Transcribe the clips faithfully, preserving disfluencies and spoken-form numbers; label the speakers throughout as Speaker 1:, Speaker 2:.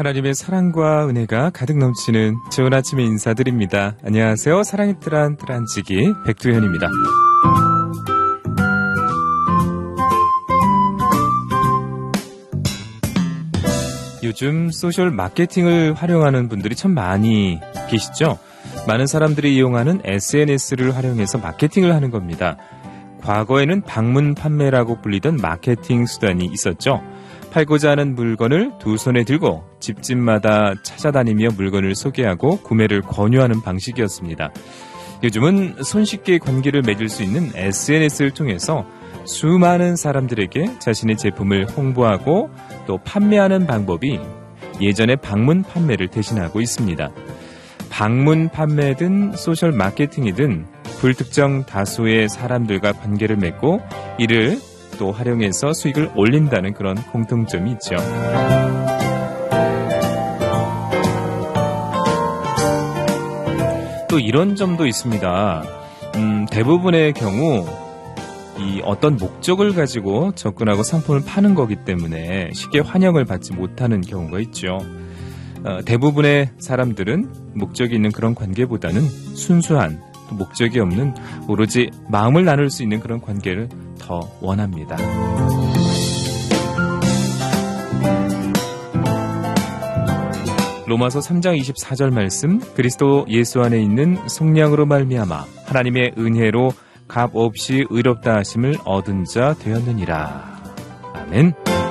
Speaker 1: 하나님의 사랑과 은혜가 가득 넘치는 좋은 아침에 인사드립니다. 안녕하세요. 사랑의 뜨란 뜨란지기 백두현입니다. 요즘 소셜 마케팅을 활용하는 분들이 참 많이 계시죠? 많은 사람들이 이용하는 에스엔에스를 활용해서 마케팅을 하는 겁니다. 과거에는 방문 판매라고 불리던 마케팅 수단이 있었죠. 팔고자 하는 물건을 두 손에 들고 집집마다 찾아다니며 물건을 소개하고 구매를 권유하는 방식이었습니다. 요즘은 손쉽게 관계를 맺을 수 있는 에스엔에스를 통해서 수많은 사람들에게 자신의 제품을 홍보하고 또 판매하는 방법이 예전의 방문 판매를 대신하고 있습니다. 방문 판매든 소셜 마케팅이든 불특정 다수의 사람들과 관계를 맺고 이를 또 활용해서 수익을 올린다는 그런 공통점이 있죠. 또 이런 점도 있습니다. 음, 대부분의 경우 이 어떤 목적을 가지고 접근하고 상품을 파는 거기 때문에 쉽게 환영을 받지 못하는 경우가 있죠. 어, 대부분의 사람들은 목적이 있는 그런 관계보다는 순수한 또 목적이 없는 오로지 마음을 나눌 수 있는 그런 관계를 더 원합니다. 로마서 삼 장 이십사 절 말씀, 그리스도 예수 안에 있는 성령으로 말미암아 하나님의 은혜로 값 없이 의롭다 하심을 얻은 자 되었느니라. 아멘.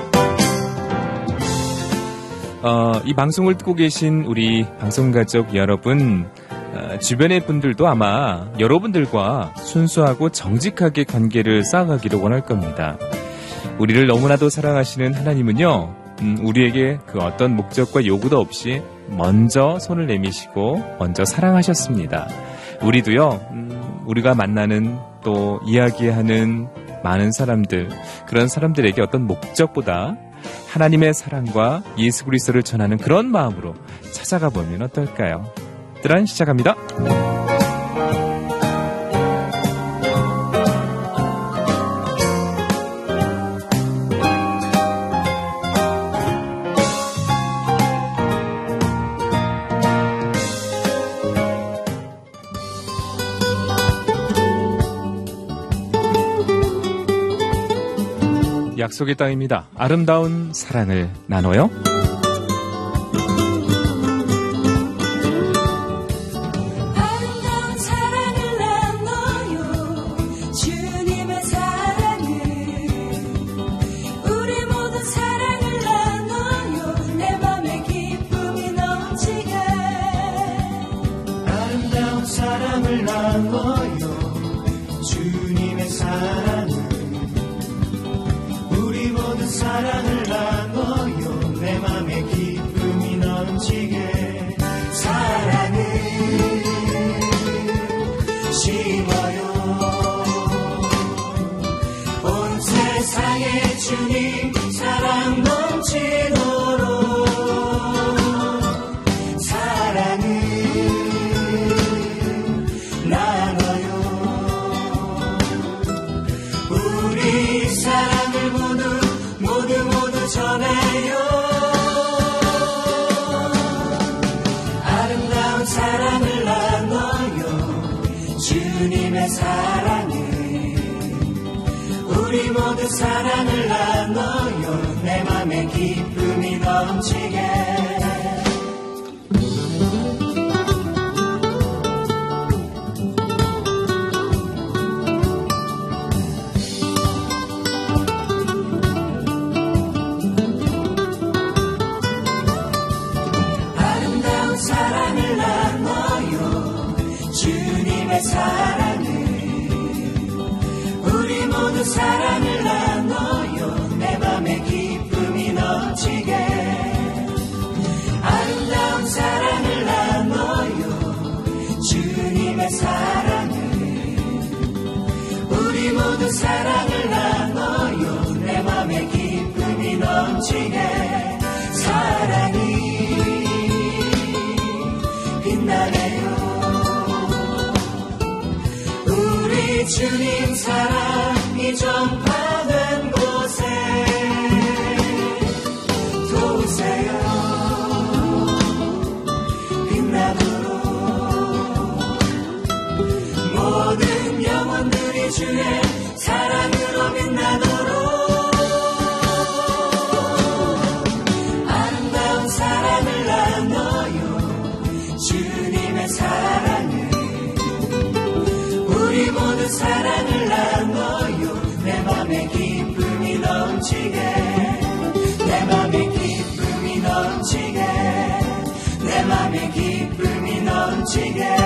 Speaker 1: 어, 이 방송을 듣고 계신 우리 방송가족 여러분, 어, 주변의 분들도 아마 여러분들과 순수하고 정직하게 관계를 쌓아가기를 원할 겁니다. 우리를 너무나도 사랑하시는 하나님은요, 음, 우리에게 그 어떤 목적과 요구도 없이 먼저 손을 내미시고 먼저 사랑하셨습니다. 우리도요, 음, 우리가 만나는 또 이야기하는 많은 사람들, 그런 사람들에게 어떤 목적보다 하나님의 사랑과 예수 그리스도를 전하는 그런 마음으로 찾아가 보면 어떨까요? 뜨란 시작합니다. 약속의 땅입니다. 아름다운 사랑을 나눠요.
Speaker 2: 아름다운 사랑을 나눠요. 주님의 사랑을 우리 모두 사랑을 나눠요. 내 맘에 기쁨이 넘치게 아름다운 사랑을 나눠요. 주님의 사랑을 사랑을 나눠요. 내 맘에 기쁨이 넘치게 사랑을 심어요. 온 세상에 주님 사랑 넘치도록 사랑을 나눠요. 우리 사랑을 모두 모두 모두 전해요. 아름다운 사랑을 나눠요. 주님의 사랑을 우리 모두 사랑을 나눠요. 내 맘에 기쁨이 넘치게 사랑을 나눠요. 주님의 사랑을 우리 모두 사랑을 나눠요. 내 맘에 기쁨이 넘치게 아름다운 사랑을 나눠요. 주님의 사랑을 우리 모두 사랑을 나눠요. 내 맘에 기쁨이 넘치게 사랑이 빛나네요. 우리 주님 사랑이 전파된 곳에 도우세요. 우리 주의 사랑으로 빛나도록 아름다운 사랑을 나눠요. 주님의 사랑을 우리 모두 사랑을 나눠요. 내 맘에 기쁨이 넘치게 내 맘에 기쁨이 넘치게 내 맘에 기쁨이 넘치게.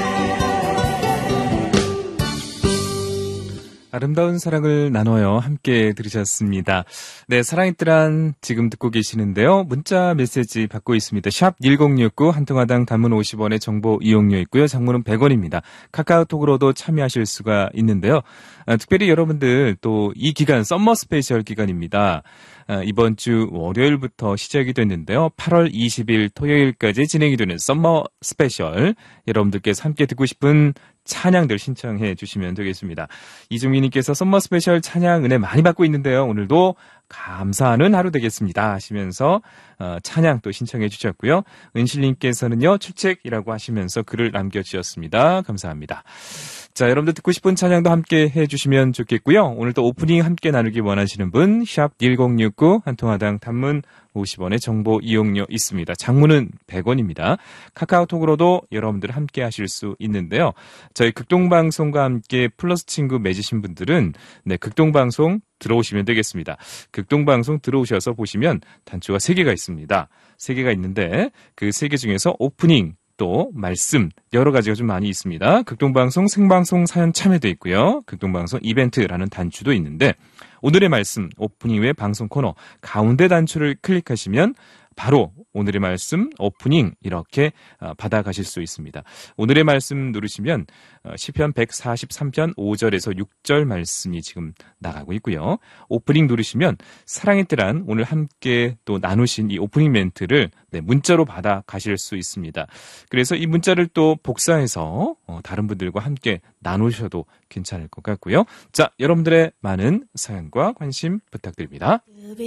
Speaker 1: 아름다운 사랑을 나눠요. 함께 들으셨습니다. 네, 사랑이들한 지금 듣고 계시는데요. 문자 메시지 받고 있습니다. 샵 일공육구 한 통화당 단문 오십 원의 정보 이용료 있고요. 장문은 백 원입니다. 카카오톡으로도 참여하실 수가 있는데요. 아, 특별히 여러분들 또 이 기간 썸머 스페셜 기간입니다. 아, 이번 주 월요일부터 시작이 됐는데요. 팔월 이십일 토요일까지 진행이 되는 썸머 스페셜 여러분들께서 함께 듣고 싶은 찬양들 신청해 주시면 되겠습니다. 이중민님께서 썸머 스페셜 찬양 은혜 많이 받고 있는데요. 오늘도 감사하는 하루 되겠습니다 하시면서 어, 찬양 또 신청해 주셨고요. 은실님께서는요. 출첵이라고 하시면서 글을 남겨주셨습니다. 감사합니다. 자, 여러분들 듣고 싶은 찬양도 함께 해주시면 좋겠고요. 오늘도 오프닝 함께 나누기 원하시는 분 샵 일공육구 한 통화당 단문 오십 원의 정보 이용료 있습니다. 장문은 백 원입니다. 카카오톡으로도 여러분들 함께 하실 수 있는데요. 저희 극동방송과 함께 플러스 친구 맺으신 분들은 네, 극동방송 들어오시면 되겠습니다. 극동방송 들어오셔서 보시면 단추가 세 개가 있습니다. 세 개가 있는데 그 세 개 중에서 오프닝 또 말씀 여러 가지가 좀 많이 있습니다. 극동방송 생방송 사연 참여도 있고요. 극동방송 이벤트라는 단추도 있는데 오늘의 말씀 오프닝 외 방송 코너 가운데 단추를 클릭하시면 바로 오늘의 말씀 오프닝 이렇게 받아가실 수 있습니다. 오늘의 말씀 누르시면 시편 백사십삼 편 오 절에서 육 절 말씀이 지금 나가고 있고요. 오프닝 누르시면 사랑의 뜰한 오늘 함께 또 나누신 이 오프닝 멘트를 네, 문자로 받아가실 수 있습니다. 그래서 이 문자를 또 복사해서 다른 분들과 함께 나누셔도 괜찮을 것 같고요. 자, 여러분들의 많은 사연과 관심 부탁드립니다.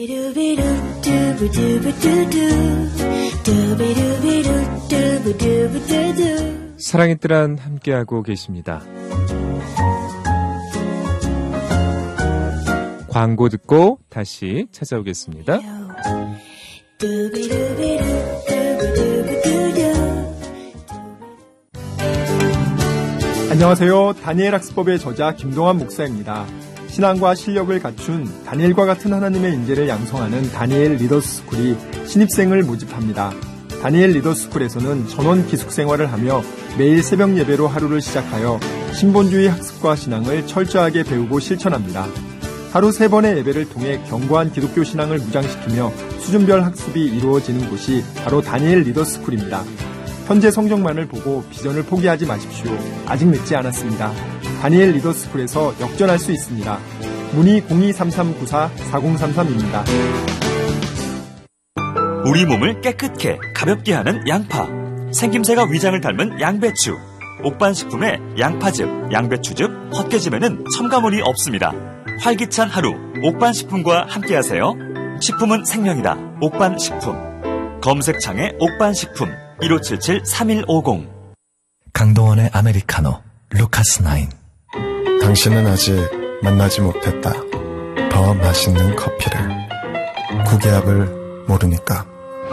Speaker 1: 사랑의 뜰한 함께하고 계십니다. 광고 듣고 다시 찾아오겠습니다.
Speaker 3: 안녕하세요. 다니엘 학습법의 저자 김동환 목사입니다. 신앙과 실력을 갖춘 다니엘과 같은 하나님의 인재를 양성하는 다니엘 리더스쿨이 신입생을 모집합니다. 다니엘 리더스쿨에서는 전원 기숙생활을 하며 매일 새벽 예배로 하루를 시작하여 신본주의 학습과 신앙을 철저하게 배우고 실천합니다. 하루 세 번의 예배를 통해 견고한 기독교 신앙을 무장시키며 수준별 학습이 이루어지는 곳이 바로 다니엘 리더스쿨입니다. 현재 성적만을 보고 비전을 포기하지 마십시오. 아직 늦지 않았습니다. 다니엘 리더스쿨에서 역전할 수 있습니다. 문의 공이삼삼 구사 사공삼삼입니다.
Speaker 4: 우리 몸을 깨끗게 가볍게 하는 양파, 생김새가 위장을 닮은 양배추, 옥반식품의 양파즙, 양배추즙, 헛개즙에는 첨가물이 없습니다. 활기찬 하루 옥반식품과 함께하세요. 식품은 생명이다. 옥반식품. 검색창에 옥반식품 일오칠칠 삼일오공.
Speaker 5: 강동원의 아메리카노 루카스나인.
Speaker 6: 당신은 아직 만나지 못했다. 더 맛있는 커피를. 구기압을 모르니까.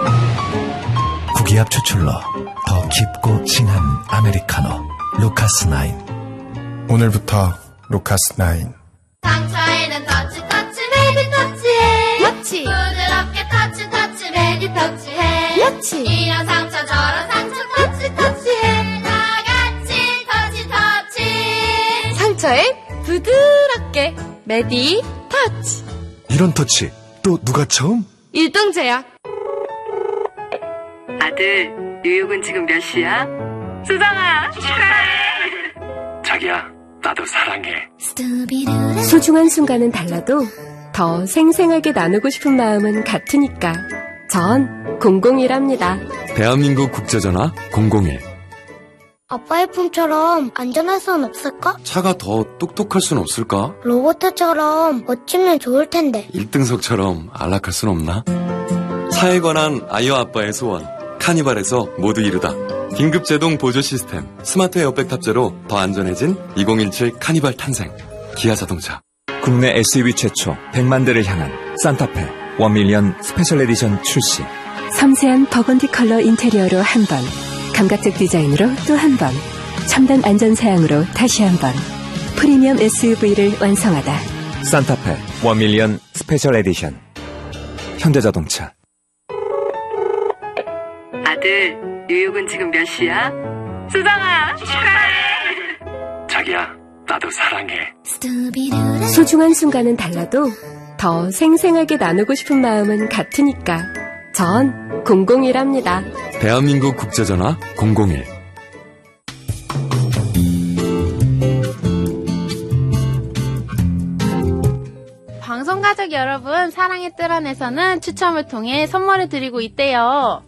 Speaker 5: 구기압 추출로 더 깊고 진한 아메리카노 루카스나인.
Speaker 6: 오늘부터 루카스나인.
Speaker 7: 상처에는 터치 터치 메디 터치해. 터치. 부드럽게 터치 터치 메디 터치해. 터치. 이런 상처 저런 상처 터치 터치해. 다 같이 터치 터치. 상처에 부드럽게 메디 터치.
Speaker 5: 이런 터치 또 누가 처음?
Speaker 7: 일동제약.
Speaker 8: 아들, 뉴욕은 지금 몇 시야? 수상아, 축하해.
Speaker 9: 자기야, 나도 사랑해.
Speaker 10: 소중한 순간은 달라도 더 생생하게 나누고 싶은 마음은 같으니까 전 공공일합니다.
Speaker 9: 대한민국 국제전화 공공일.
Speaker 11: 아빠의 품처럼 안전할 수는 없을까?
Speaker 9: 차가 더 똑똑할 수는 없을까?
Speaker 11: 로봇처럼 멋지면 좋을 텐데.
Speaker 9: 일 등석처럼 안락할 수는 없나? 차에 관한 아이와 아빠의 소원. 카니발에서 모두 이루다. 긴급 제동 보조 시스템 스마트 에어백 탑재로 더 안전해진 이천십칠 카니발 탄생. 기아 자동차.
Speaker 12: 국내 에스유브이 최초 백만 대를 향한 산타페 원 밀리언 스페셜 에디션 출시.
Speaker 10: 섬세한 버건디 컬러 인테리어로 한 번, 감각적 디자인으로 또 한 번, 첨단 안전 사양으로 다시 한 번, 프리미엄 에스유브이를 완성하다.
Speaker 12: 산타페 원 밀리언 스페셜 에디션. 현대자동차.
Speaker 8: 아들, 뉴욕은 지금 몇 시야? 수정아, 축하해!
Speaker 9: 자기야, 나도 사랑해.
Speaker 10: 소중한 순간은 달라도 더 생생하게 나누고 싶은 마음은 같으니까 전 공공일합니다.
Speaker 9: 대한민국 국제전화 공공일.
Speaker 13: 방송가족 여러분, 사랑의 뜰 안에서는 추첨을 통해 선물을 드리고 있대요.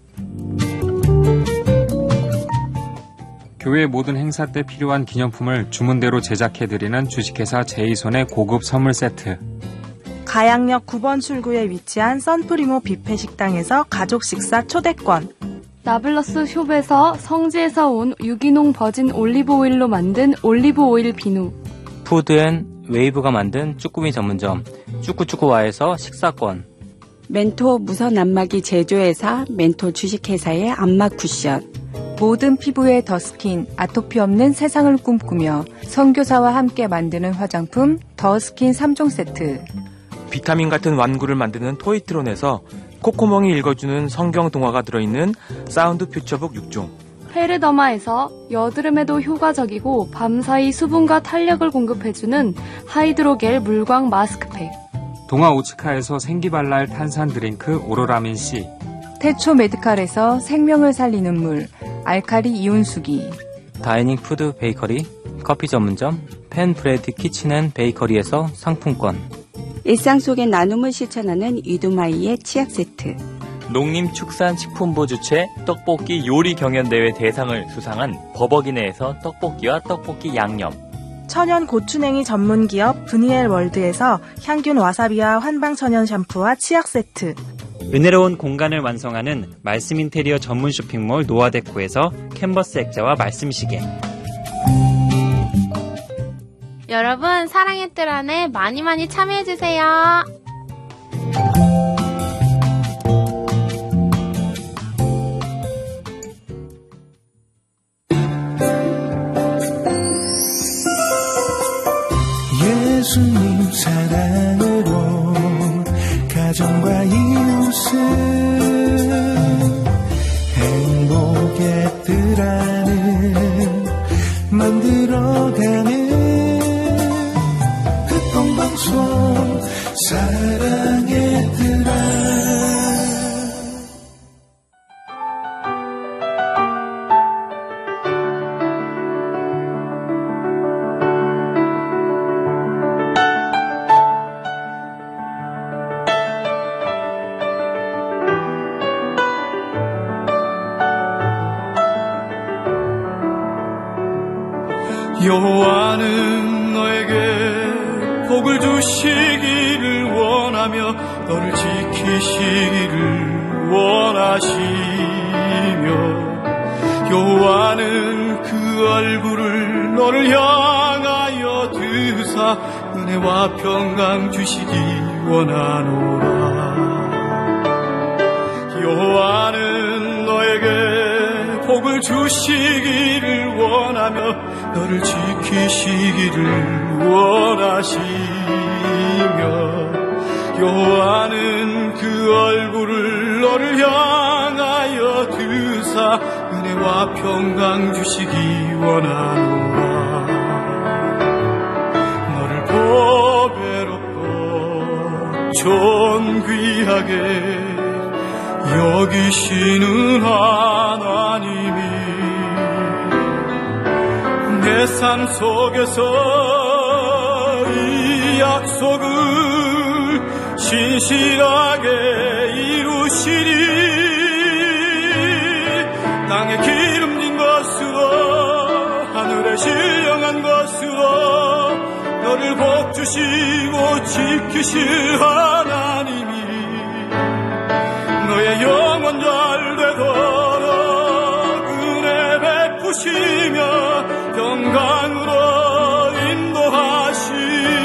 Speaker 1: 교회 모든 행사 때 필요한 기념품을 주문대로 제작해드리는 주식회사 제이손의 고급 선물 세트.
Speaker 14: 가양역 구 번 출구에 위치한 선프리모 뷔페 식당에서 가족 식사 초대권.
Speaker 15: 나블러스 숍에서 성지에서 온 유기농 버진 올리브 오일로 만든 올리브 오일 비누.
Speaker 16: 푸드앤 웨이브가 만든 쭈꾸미 전문점 쭈꾸쭈꾸와에서 식사권.
Speaker 17: 멘토 무선 안마기 제조회사 멘토 주식회사의 안마 쿠션.
Speaker 18: 모든 피부의 더스킨, 아토피 없는 세상을 꿈꾸며 선교사와 함께 만드는 화장품 더스킨 삼 종 세트.
Speaker 19: 비타민 같은 완구를 만드는 토이트론에서 콧구멍이 읽어주는 성경 동화가 들어있는 사운드 퓨처북 육 종.
Speaker 15: 페르더마에서 여드름에도 효과적이고 밤사이 수분과 탄력을 공급해주는 하이드로겔 물광 마스크팩.
Speaker 1: 동아 오츠카에서 생기발랄 탄산 드링크 오로라민 C.
Speaker 18: 태초 메디칼에서 생명을 살리는 물 알카리 이온수기.
Speaker 16: 다이닝 푸드 베이커리 커피 전문점 펜브레드 키친앤 베이커리에서 상품권.
Speaker 17: 일상 속의 나눔을 실천하는 이두마이의 치약 세트.
Speaker 20: 농림축산식품부 주최 떡볶이 요리 경연대회 대상을 수상한 버버기네에서 떡볶이와 떡볶이 양념.
Speaker 14: 천연 고추냉이 전문기업 브니엘 월드에서 향균 와사비와 환방천연 샴푸와 치약 세트.
Speaker 20: 은혜로운 공간을 완성하는 말씀 인테리어 전문 쇼핑몰 노아데코에서 캔버스 액자와 말씀 시계.
Speaker 13: 여러분, 사랑의 뜰 안에 많이 많이 참여해주세요.
Speaker 2: 예수님 사랑으로 가정과 이웃을 행복의 뜰 안을 만들어가는 극동방송 사랑의 뜰 안. 여호와는 너에게 복을 주시기를 원하며 너를 지키시기를 원하시며 여호와는 그 얼굴을 너를 향하여 드사 은혜와 평강 주시기 원하노라. 여호와는 너에게 복을 주시기를 원하며 너를 지키시기를 원하시며 여호와는 그 얼굴을 너를 향하여 드사 은혜와 평강 주시기 원하노라. 너를 보배롭고 존귀하게 여기시는 하나님이 내 삶 속에서 이 약속을 신실하게 이루시리. 땅에 기름진 것으로 하늘에 신령한 것으로 너를 복주시고 지키실 하나님이 너의 영혼 잘 되도록 은혜 베푸시며 평강으로 인도하시.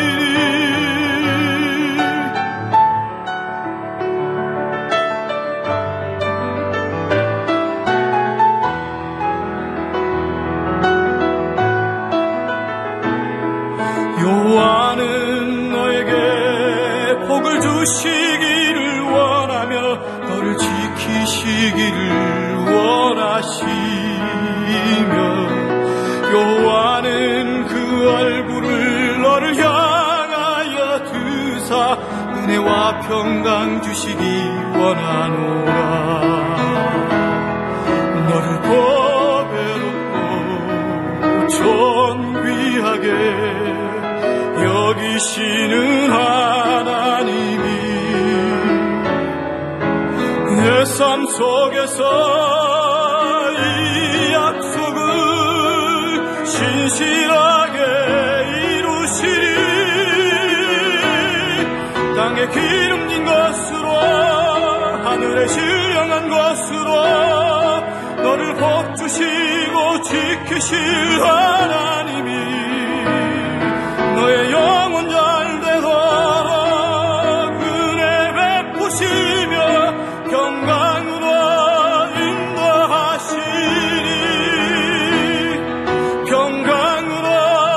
Speaker 21: 이루시기를 원하며 너를 지키시기를 원하시며 여호와는 그 얼굴을 너를 향하여 드사 은혜와 평강 주시기 원하노라. 너를 보배롭고 존귀하게 여기시는 하나님이 내 삶 속에서 이 약속을 신실하게 이루시리. 땅에 기름진 것으로 하늘에 신령한 것으로 너를 복주시고 지키실 하나님이 너의 영혼 잘 되도록 은혜 베푸시며 평강으로 인도하시리. 평강으로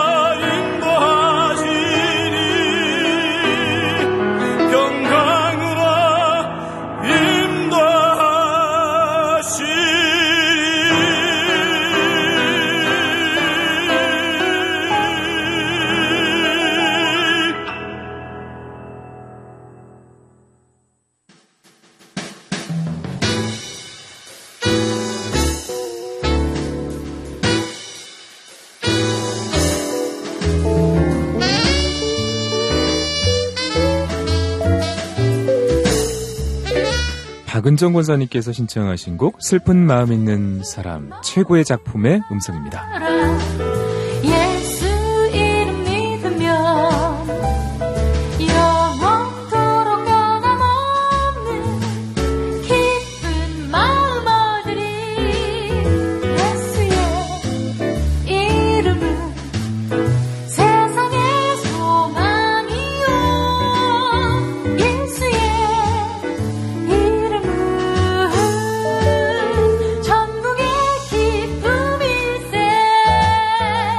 Speaker 21: 인도하시리. 평강으로 인도하시리.
Speaker 1: 박은정 권사님께서 신청하신 곡 슬픈 마음 있는 사람, 최고의 작품의 음성입니다.
Speaker 2: 예수 이름 믿으면 영원토록 변함없는 기쁜 마음 얻으리. 예수의 이름은 세상의 소망이요. 예수의 이름은 전국의 기쁨일세.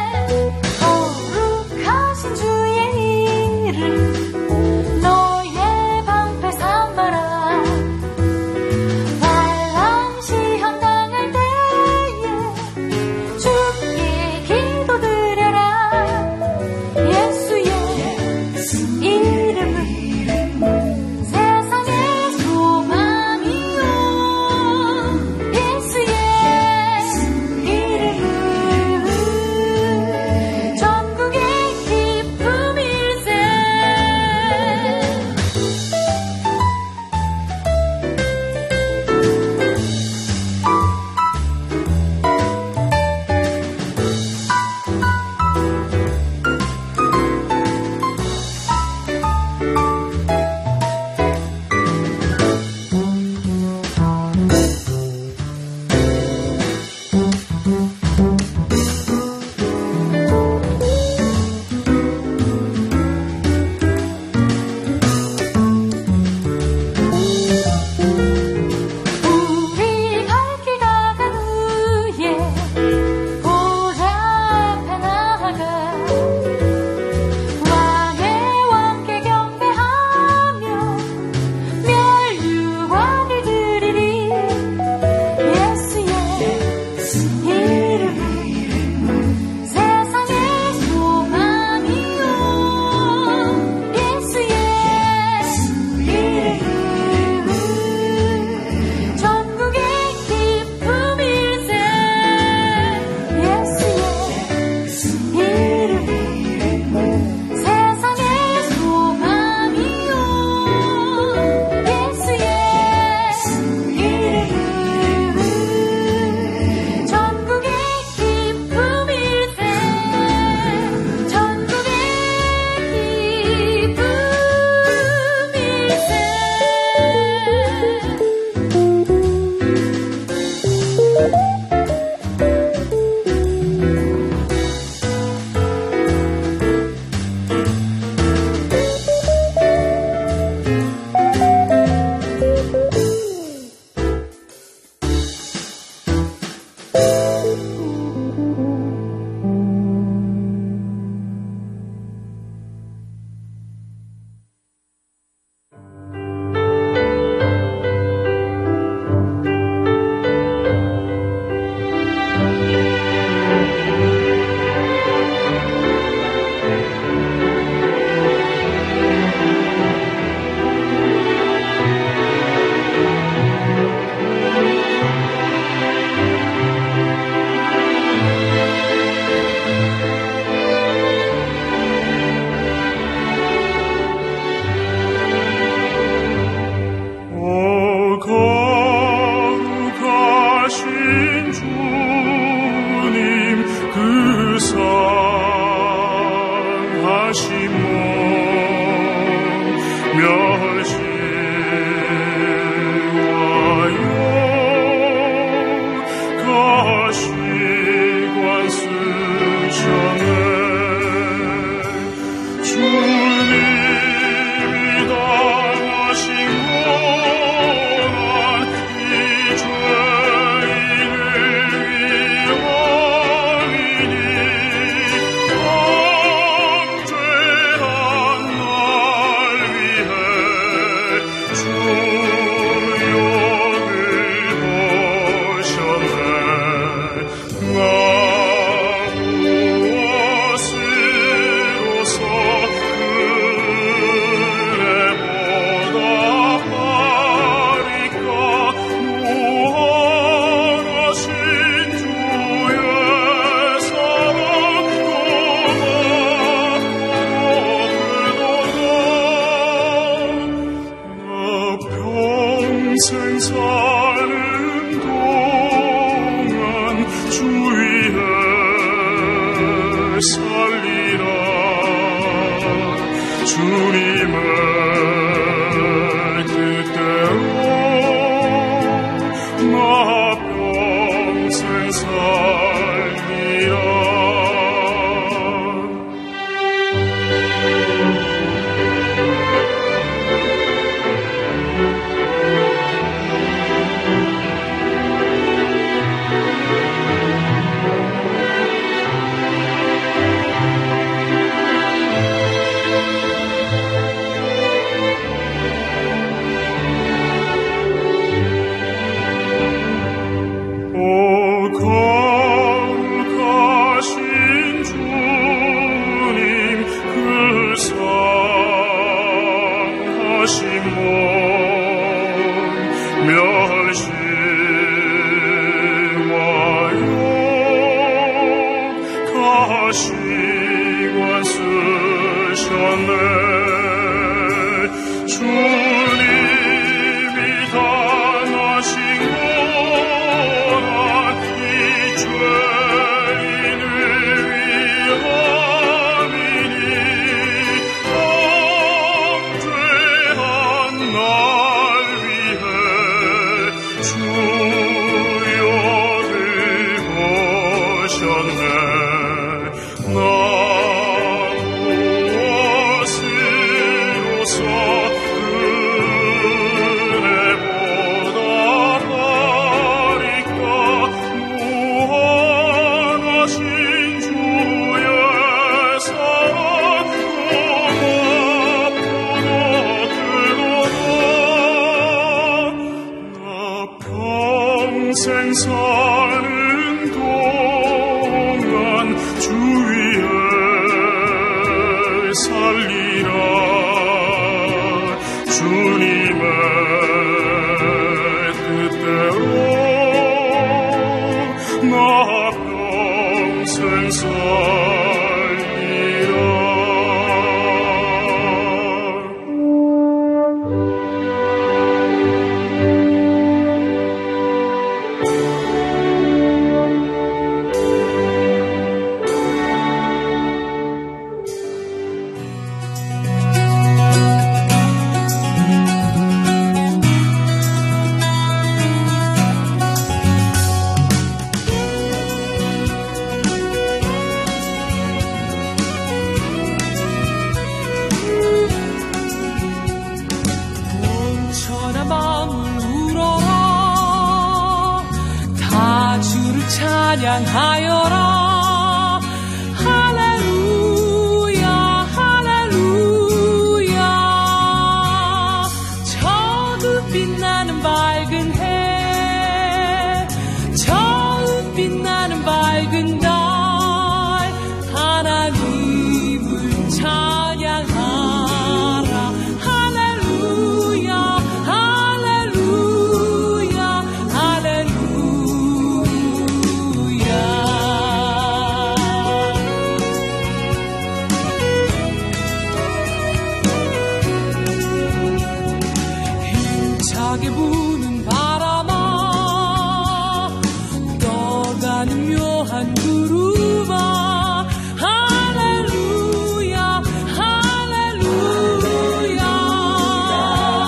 Speaker 3: 할렐루야 할렐루야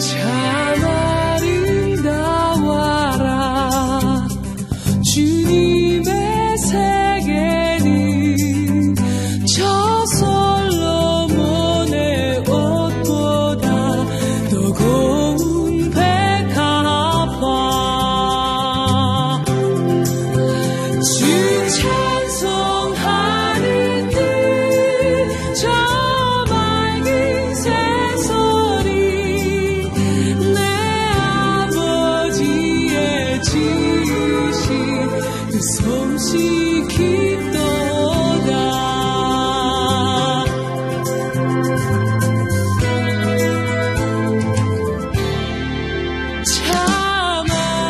Speaker 2: 참 아름다워라 주님의 세계는 저 솔로몬의 옷보다 더 고운 백합화 주 찬송하는 듯 저 맑은 새소리 내 아버지의 지으신 그 솜씨 깊도다 참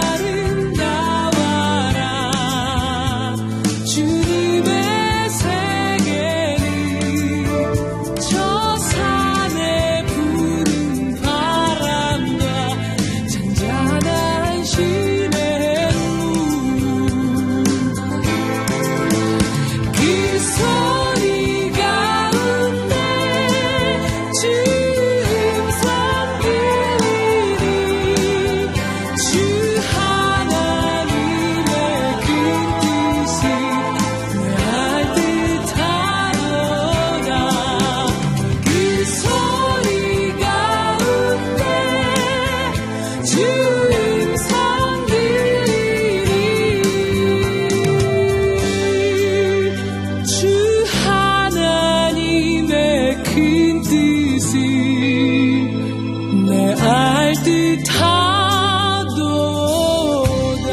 Speaker 2: 아름다워라 주님의 세계는 저 산에 부는 바람과 잔잔한 시냇물 그 소리 가운데 주 음성 들리니 주 하나님의 큰 뜻을 알 듯하도다 그 소리 가운데 주 음성 들리니 주 하나님의 큰 뜻을 내 알 듯하도다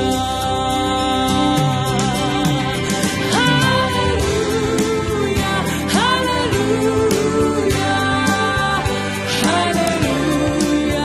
Speaker 2: 할렐루야 할렐루야 할렐루야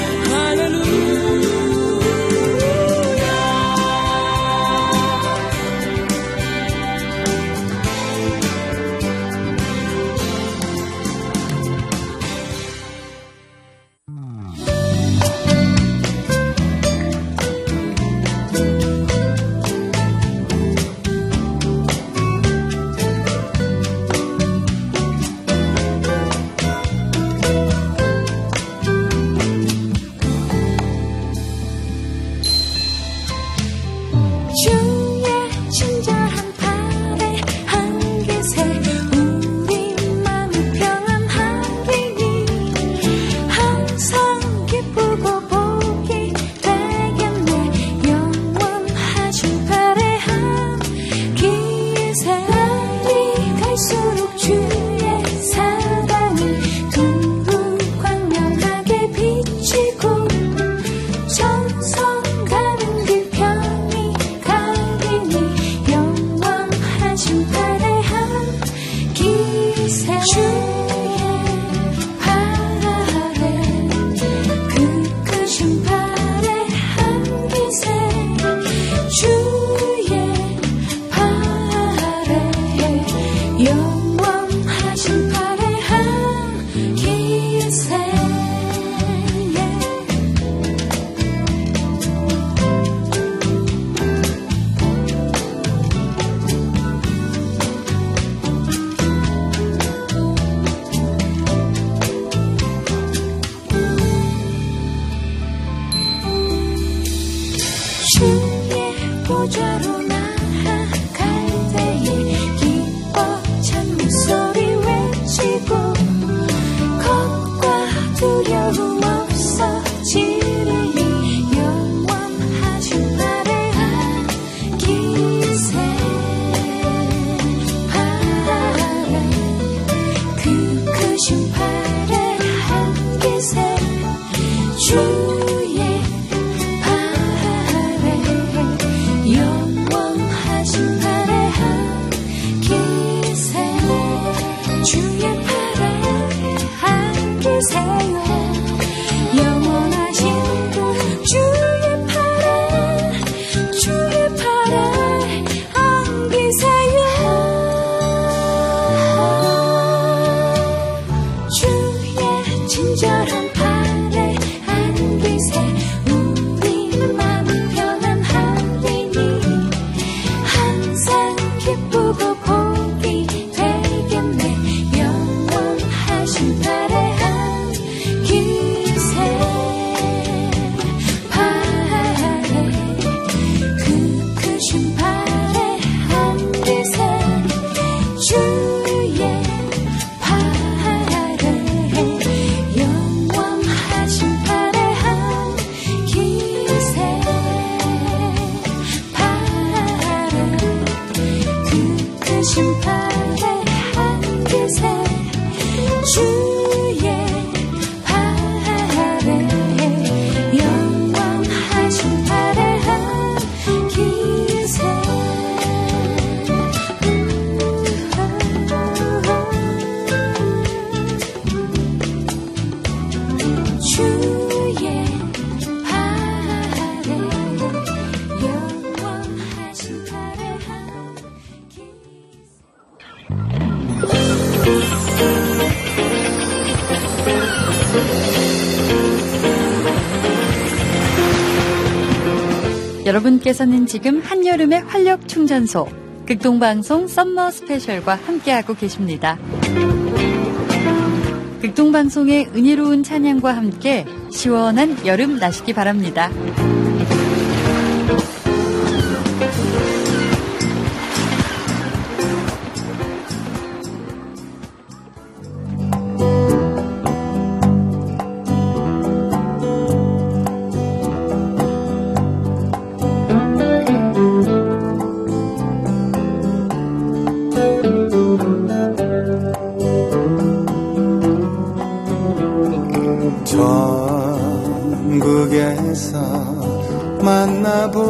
Speaker 2: 주의 친절한 팔에 안기세 우리 마음이 평안하리니 항상 기쁘고 복이 되겠네 영원하신 팔에 안기세 날이 갈수록 주의 사랑이 두루 광명하게 비치고 정성 가는 그 편이 가리니 영원하신 팔에 안기세 주의 팔에 그 크신 팔에 안기세 주의 팔에 영원하신 팔에 안기세 주의 보좌로 나아갈 때에 기뻐 찬미 소리 외치고 겁과 두려움 없어지리니 영원하신 팔에 안기세 팔에 그 크신 팔에 안기세 주의 팔에 영원하신 팔에 안기세 주의 팔에 안기세요 영원하신 그 주의 팔에 주의 팔에 안기세요 주의 친절한 팔에 안기세요
Speaker 3: 여러분께서는 지금 한여름의 활력 충전소 극동방송 썸머 스페셜과 함께하고 계십니다. 극동방송의 은혜로운 찬양과 함께 시원한 여름 나시기 바랍니다.
Speaker 2: 전국에서 만나보자.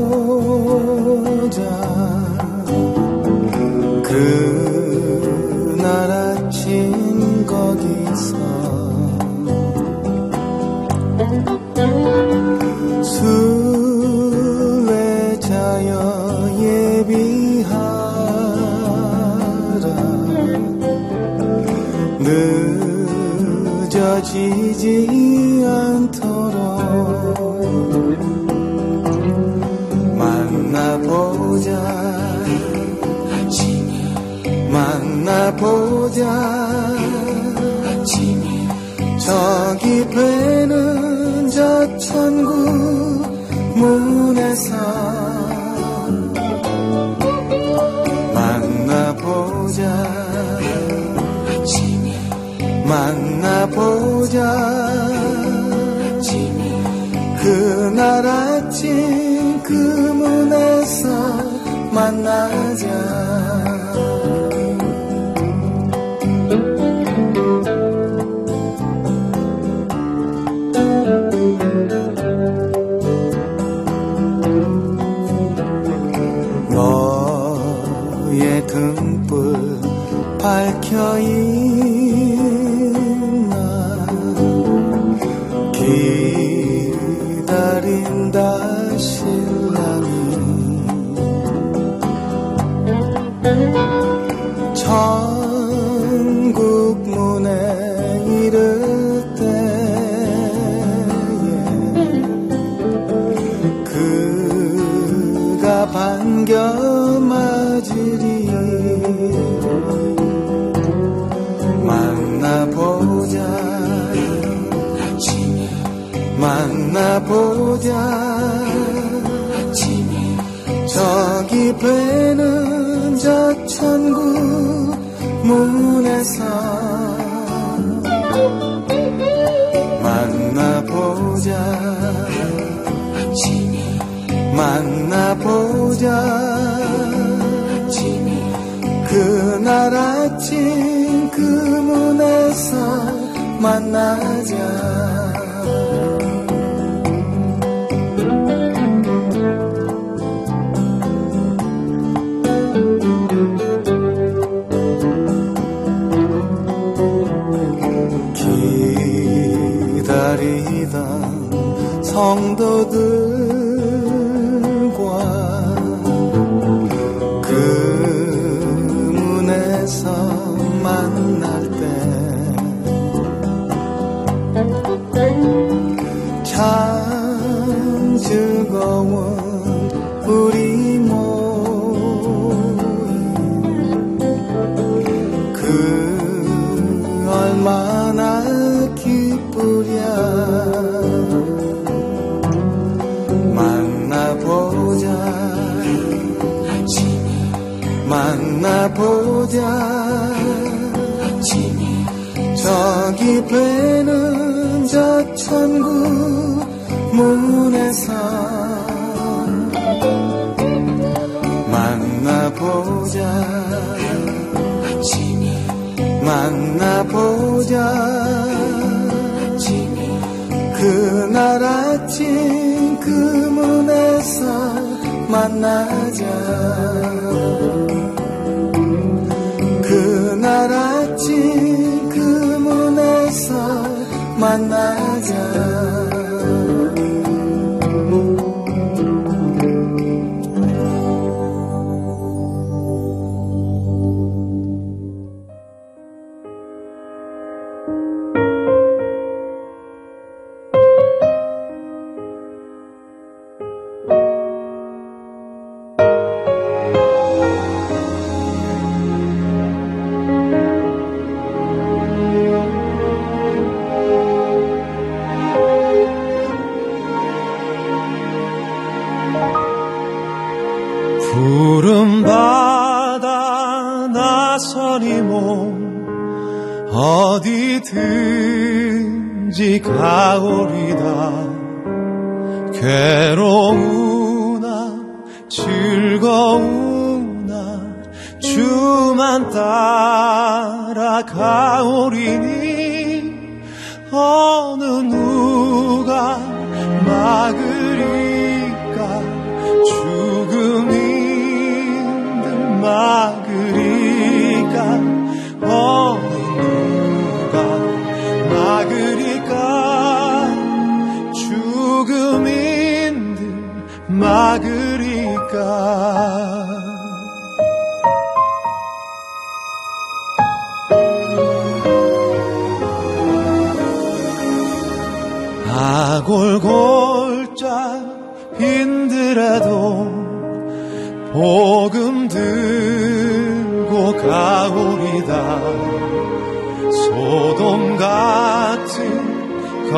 Speaker 2: 그날 아침 거기서 순례자여 예비하라. 늦어지지 않도록 만나보자. 만나보자. 저기 배는 저 천국 문에서 만나보자. 만나보자. 그날 아침 그 문에서 만나자. 너의 등불 밝혀있나. 기다린다 신랑이. 천국 문에 이를 때에 그가 반겨 맞으리. 만나보자. 만나보자. 저기 배는 저 천국 문에서 만나보자. 만나보자. 그날 아침 그 문에서 만나자. 기다리던 성도들과 그 문에서 만날 때 참 즐거운 우리 모임. 그 얼마나 기쁘랴. 만나보자. 만나보자. 저기 배는 저 천국 문에서 만나보자. 만나보자. 그날 아침 그 문에서 만나자. 그날 아침 그 문에서 만나자.
Speaker 4: 오직 가오리다. 괴로우나 즐거우나 주만 따라가오리니 어느 누가 막으리까. 죽음 힘들 막으리까. 어느 누가 막으리까. 죽음 힘들 막으리까. 아골골짝 힘들어도 복음 들고 가오리다. 소돔 같은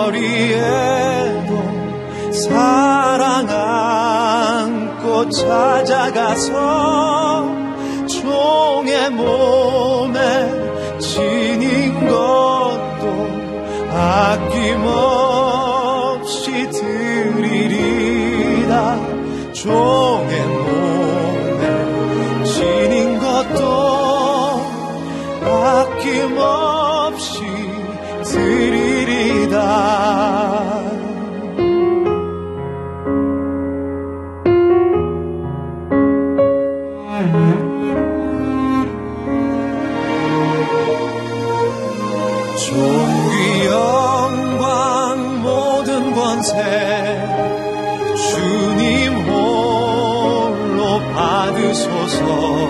Speaker 4: 거리에도 사랑 안고 찾아가서 종의 몸에 지닌 것도 아낌없이 드리리다. 종의 몸에 지닌 것도 아낌없이 드리리다. 존귀 영광 모든 권세 주님 홀로 받으소서.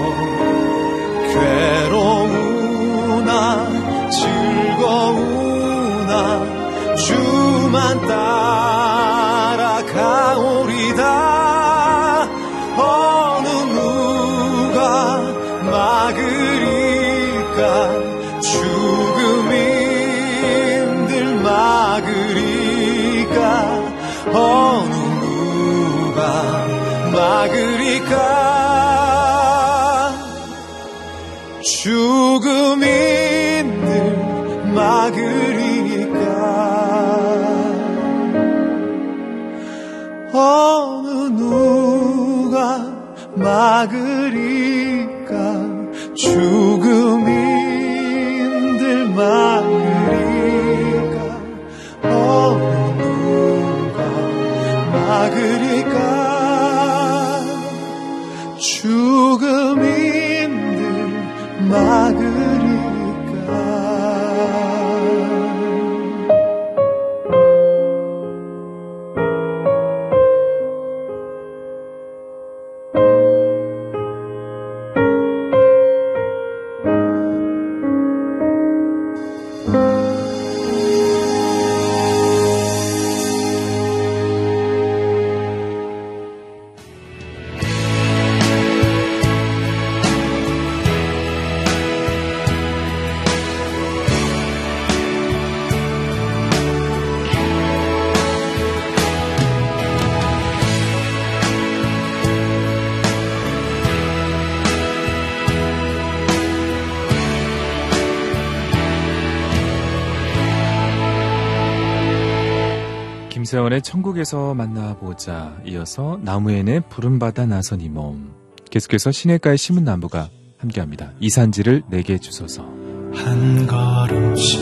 Speaker 4: 괴로우나 즐거우나 주만 따라가오리다. 어느 누가 막으리까. 죽음 힘들 막으리까. 어느 누가 막으리까. 죽음 힘들 막으리까. 어느 누가 막으리까. 죽음 힘들 막으리까. 어느 누가 막으리까. 죽음 힘들 막으리까.
Speaker 1: 김세원의 천국에서 만나보자. 이어서 나무엔의 푸른바다 나선 이 몸. 계속해서 시냇가의 심은나무가 함께합니다. 이산지를 내게 주소서.
Speaker 2: 한 걸음씩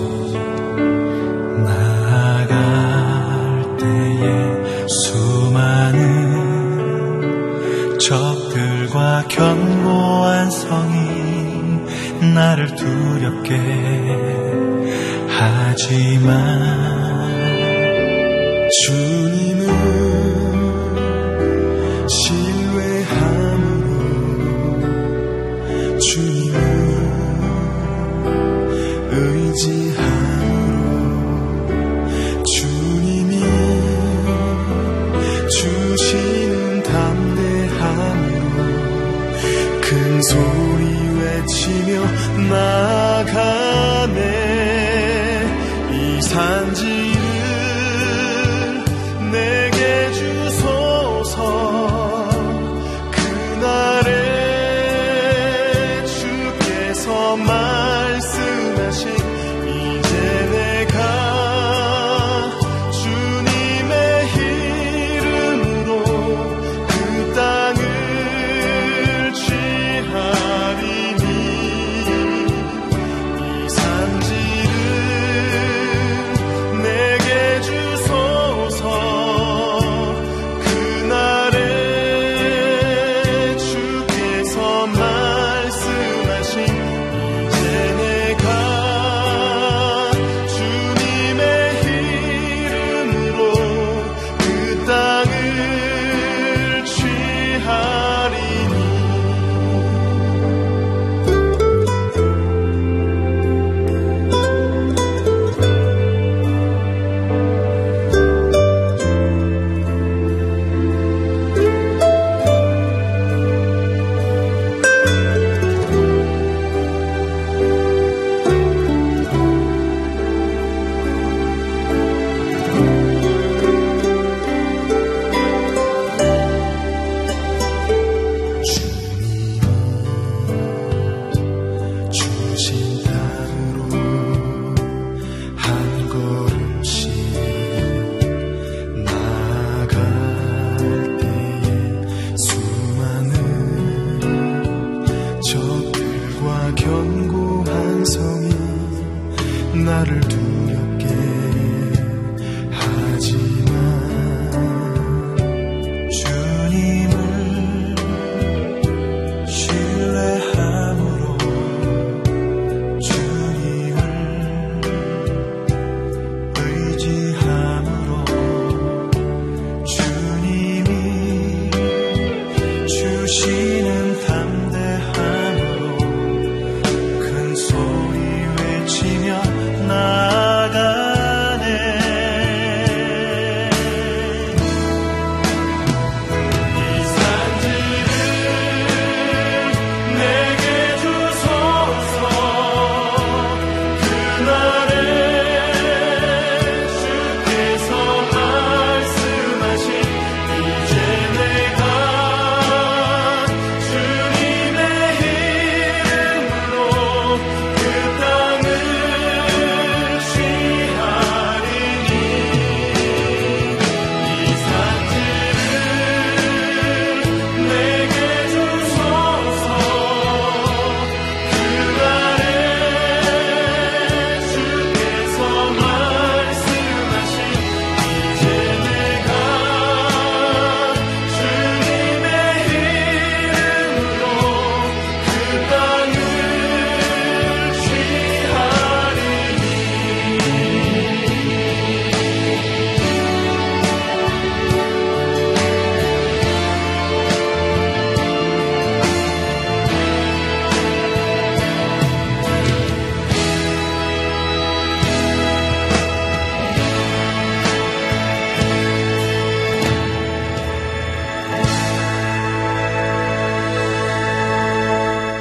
Speaker 2: 나아갈 때에 수많은 적들과 견고한 성이 나를 두렵게 하지만 주님은 신뢰함으로 주님은 의지함으로 주님이 주시는 담대함으로 큰 소리 외치며 나아가네. 이 산지 내게 주소서. 그날에 주께서 말씀하신 이제 내가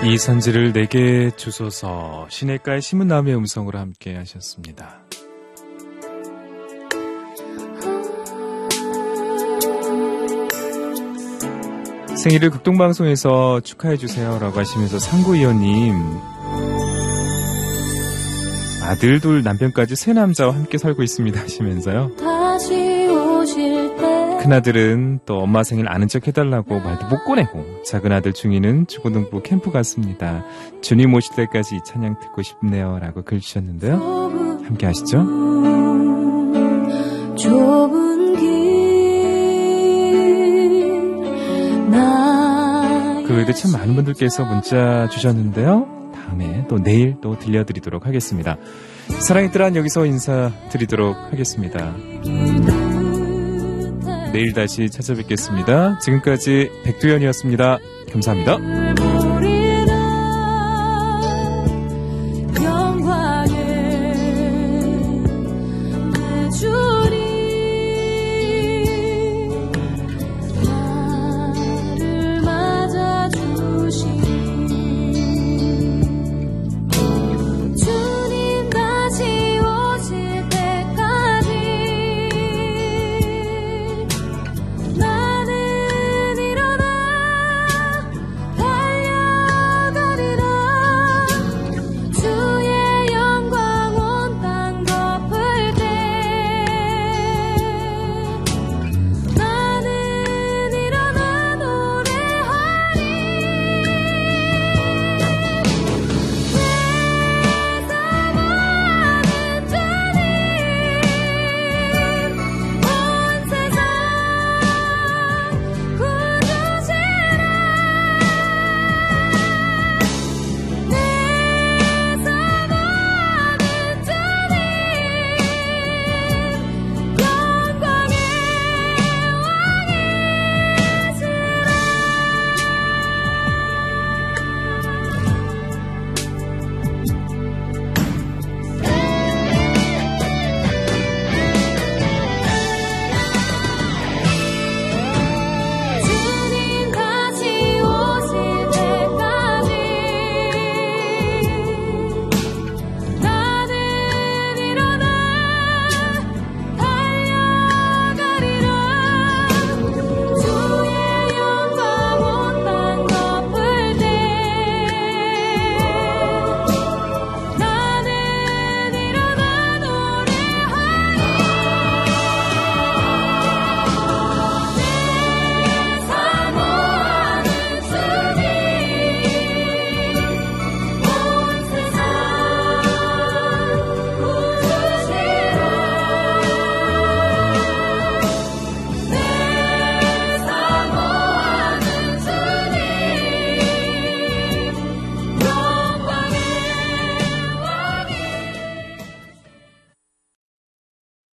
Speaker 1: 이 산지를 내게 주소서 시냇가의 심은나무의 음성으로 함께 하셨습니다. 생일을 극동방송에서 축하해주세요 라고 하시면서 상구이원님, 아들 둘 남편까지 세 남자와 함께 살고 있습니다 하시면서요, 큰아들은 또 엄마 생일 아는 척 해달라고 말도 못 꺼내고, 작은아들 중이는 중고등부 캠프 갔습니다. 주님 오실 때까지 이 찬양 듣고 싶네요 라고 글 주셨는데요. 함께 하시죠. 좁은 길 그 외에도 참 많은 분들께서 문자 주셨는데요. 다음에 또 내일 또 들려드리도록 하겠습니다. 사랑의 뜰한 여기서 인사드리도록 하겠습니다. 내일 다시 찾아뵙겠습니다. 지금까지 백두현이었습니다. 감사합니다.